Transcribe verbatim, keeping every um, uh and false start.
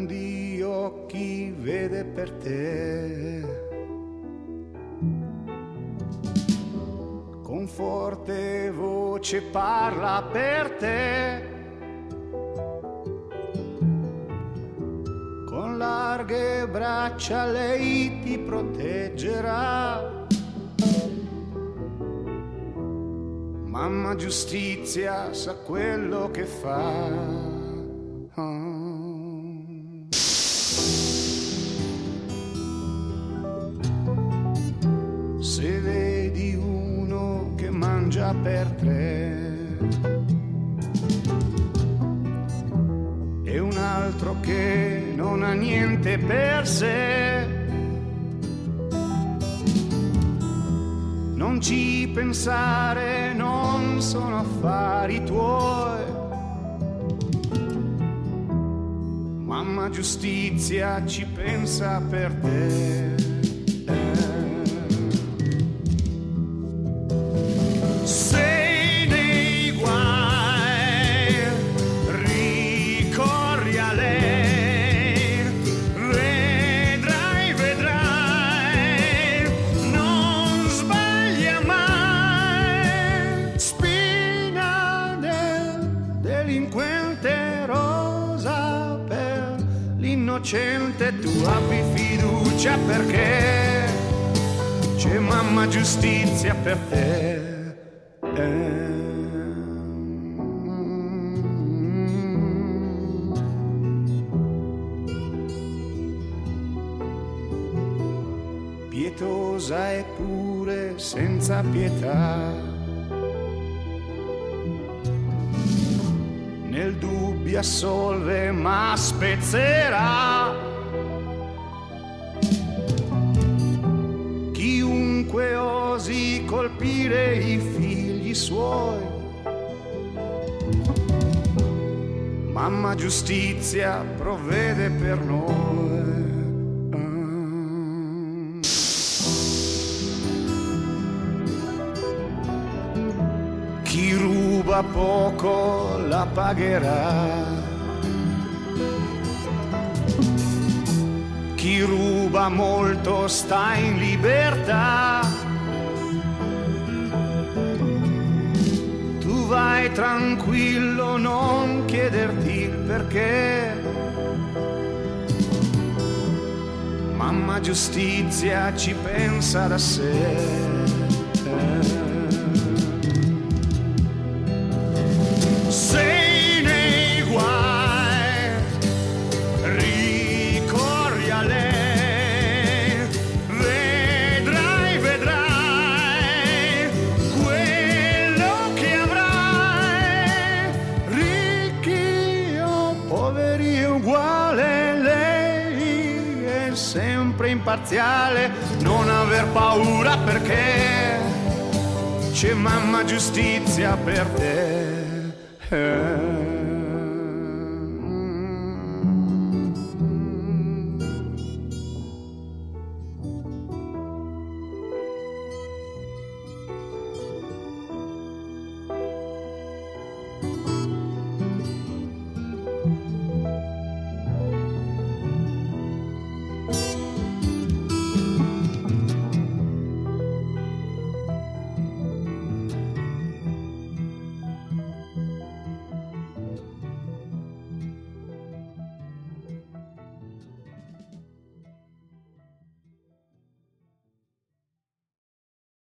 grandi occhi vede per te, con forte voce parla per te, con larghe braccia lei ti proteggerà. Mamma giustizia sa quello che fa. Oh. Se vedi uno che mangia per tre e un altro che non ha niente per sé, non ci pensare, non sono affari tuoi. Mamma giustizia ci pensa per te. Sei nei guai, ricorri a lei, vedrai, vedrai, non sbaglia mai. Spina del delinquente rosa, per l'innocente tu abbi fiducia, perché c'è mamma giustizia per te. Pietosa eppure senza pietà, nel dubbio assolve ma spezzerà. Chiunque osi colpire i figli suoi, mamma giustizia provvede per noi. Chi ruba poco la pagherà, chi ruba molto sta in libertà. Tu vai tranquillo, non chiederti il perché, mamma giustizia ci pensa da sé. Sei nei guai, ricorri a lei, vedrai, vedrai quello che avrai. Ricchi o poveri è uguale, lei è sempre imparziale. Non aver paura, perché c'è mamma giustizia per te.